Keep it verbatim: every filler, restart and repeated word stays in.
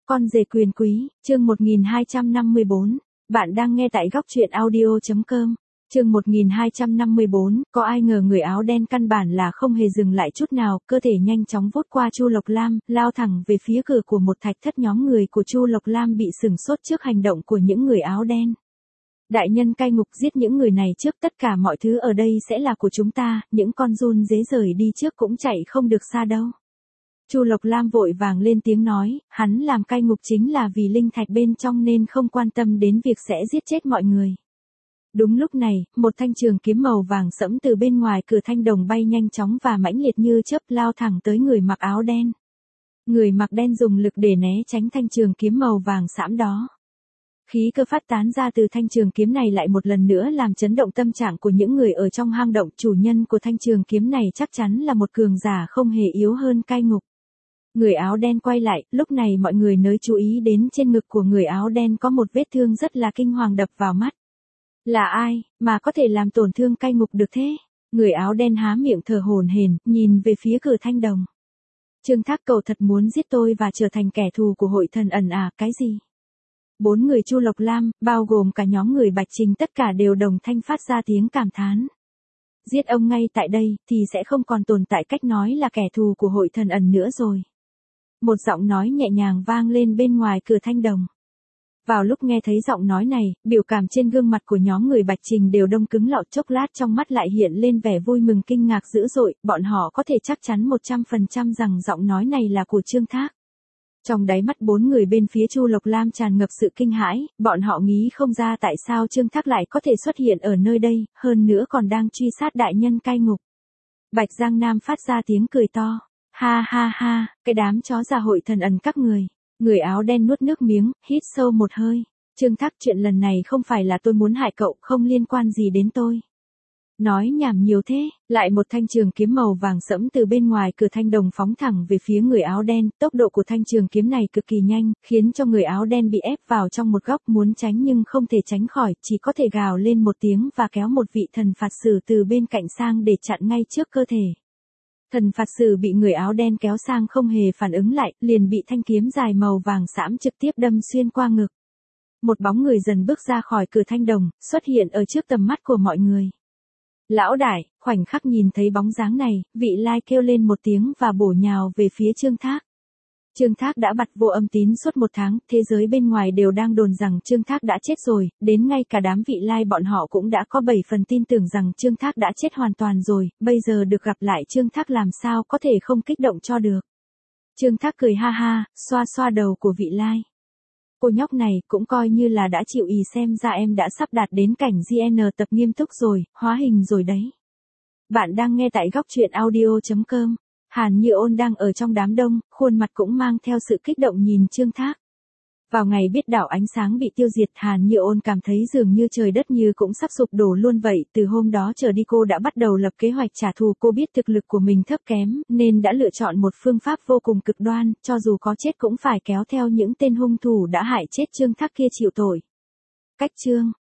Con rể quyền quý, chương một nghìn hai trăm năm mươi bốn. Bạn đang nghe tại góc truyện audio.com. Chương một nghìn hai trăm năm mươi bốn, có ai ngờ người áo đen căn bản là không hề dừng lại chút nào, cơ thể nhanh chóng vút qua Chu Lộc Lam, lao thẳng về phía cửa của một thạch thất. Nhóm người của Chu Lộc Lam bị sửng sốt trước hành động của những người áo đen. Đại nhân cai ngục, giết những người này trước, tất cả mọi thứ ở đây sẽ là của chúng ta, những con giun dế rời đi trước cũng chạy không được xa đâu. Chu Lộc Lam vội vàng lên tiếng nói, hắn làm cai ngục chính là vì linh thạch bên trong nên không quan tâm đến việc sẽ giết chết mọi người. Đúng lúc này, một thanh trường kiếm màu vàng sẫm từ bên ngoài cửa thanh đồng bay nhanh chóng và mãnh liệt như chớp lao thẳng tới người mặc áo đen. Người mặc đen dùng lực để né tránh thanh trường kiếm màu vàng sẫm đó. Khí cơ phát tán ra từ thanh trường kiếm này lại một lần nữa làm chấn động tâm trạng của những người ở trong hang động. Chủ nhân của thanh trường kiếm này chắc chắn là một cường giả không hề yếu hơn cai ngục. Người áo đen quay lại, lúc này mọi người mới chú ý đến trên ngực của người áo đen có một vết thương rất là kinh hoàng đập vào mắt. Là ai, mà có thể làm tổn thương cai ngục được thế? Người áo đen há miệng thở hổn hển, nhìn về phía cửa thanh đồng. Trương Thác, cậu thật muốn giết tôi và trở thành kẻ thù của hội thần ẩn à, cái gì? Bốn người Chu Lộc Lam, bao gồm cả nhóm người Bạch Trình, tất cả đều đồng thanh phát ra tiếng cảm thán. Giết ông ngay tại đây, thì sẽ không còn tồn tại cách nói là kẻ thù của hội thần ẩn nữa rồi. Một giọng nói nhẹ nhàng vang lên bên ngoài cửa thanh đồng. Vào lúc nghe thấy giọng nói này, biểu cảm trên gương mặt của nhóm người Bạch Trình đều đông cứng lọ, chốc lát trong mắt lại hiện lên vẻ vui mừng kinh ngạc dữ dội, bọn họ có thể chắc chắn một trăm phần trăm rằng giọng nói này là của Trương Thác. Trong đáy mắt bốn người bên phía Chu Lộc Lam tràn ngập sự kinh hãi, bọn họ nghĩ không ra tại sao Trương Thác lại có thể xuất hiện ở nơi đây, hơn nữa còn đang truy sát đại nhân cai ngục. Bạch Giang Nam phát ra tiếng cười to. Ha ha ha, cái đám chó già hội thần ẩn các người. Người áo đen nuốt nước miếng, hít sâu một hơi. Trương Thác, chuyện lần này không phải là tôi muốn hại cậu, không liên quan gì đến tôi. Nói nhảm nhiều thế, lại một thanh trường kiếm màu vàng sẫm từ bên ngoài cửa thanh đồng phóng thẳng về phía người áo đen. Tốc độ của thanh trường kiếm này cực kỳ nhanh, khiến cho người áo đen bị ép vào trong một góc, muốn tránh nhưng không thể tránh khỏi, chỉ có thể gào lên một tiếng và kéo một vị thần phạt sử từ bên cạnh sang để chặn ngay trước cơ thể. Thần phạt sử bị người áo đen kéo sang không hề phản ứng lại, liền bị thanh kiếm dài màu vàng xám trực tiếp đâm xuyên qua ngực. Một bóng người dần bước ra khỏi cửa thanh đồng, xuất hiện ở trước tầm mắt của mọi người. Lão đại, khoảnh khắc nhìn thấy bóng dáng này, vị lai kêu lên một tiếng và bổ nhào về phía Trương Thác. Trương Thác đã bặt vô âm tín suốt một tháng, thế giới bên ngoài đều đang đồn rằng Trương Thác đã chết rồi, đến ngay cả đám vị lai bọn họ cũng đã có bảy phần tin tưởng rằng Trương Thác đã chết hoàn toàn rồi, bây giờ được gặp lại Trương Thác làm sao có thể không kích động cho được. Trương Thác cười ha ha, xoa xoa đầu của vị lai. Cô nhóc này cũng coi như là đã chịu ý, xem ra em đã sắp đạt đến cảnh giê en tập nghiêm túc rồi, hóa hình rồi đấy. Bạn đang nghe tại góc truyện audio.com. Hàn Như Ôn đang ở trong đám đông, khuôn mặt cũng mang theo sự kích động nhìn Trương Thác. Vào ngày biết đảo ánh sáng bị tiêu diệt, Hàn Như Ôn cảm thấy dường như trời đất như cũng sắp sụp đổ luôn vậy. Từ hôm đó trở đi cô đã bắt đầu lập kế hoạch trả thù. Cô biết thực lực của mình thấp kém, nên đã lựa chọn một phương pháp vô cùng cực đoan, cho dù có chết cũng phải kéo theo những tên hung thủ đã hại chết Trương Thác kia chịu tội. Cách chương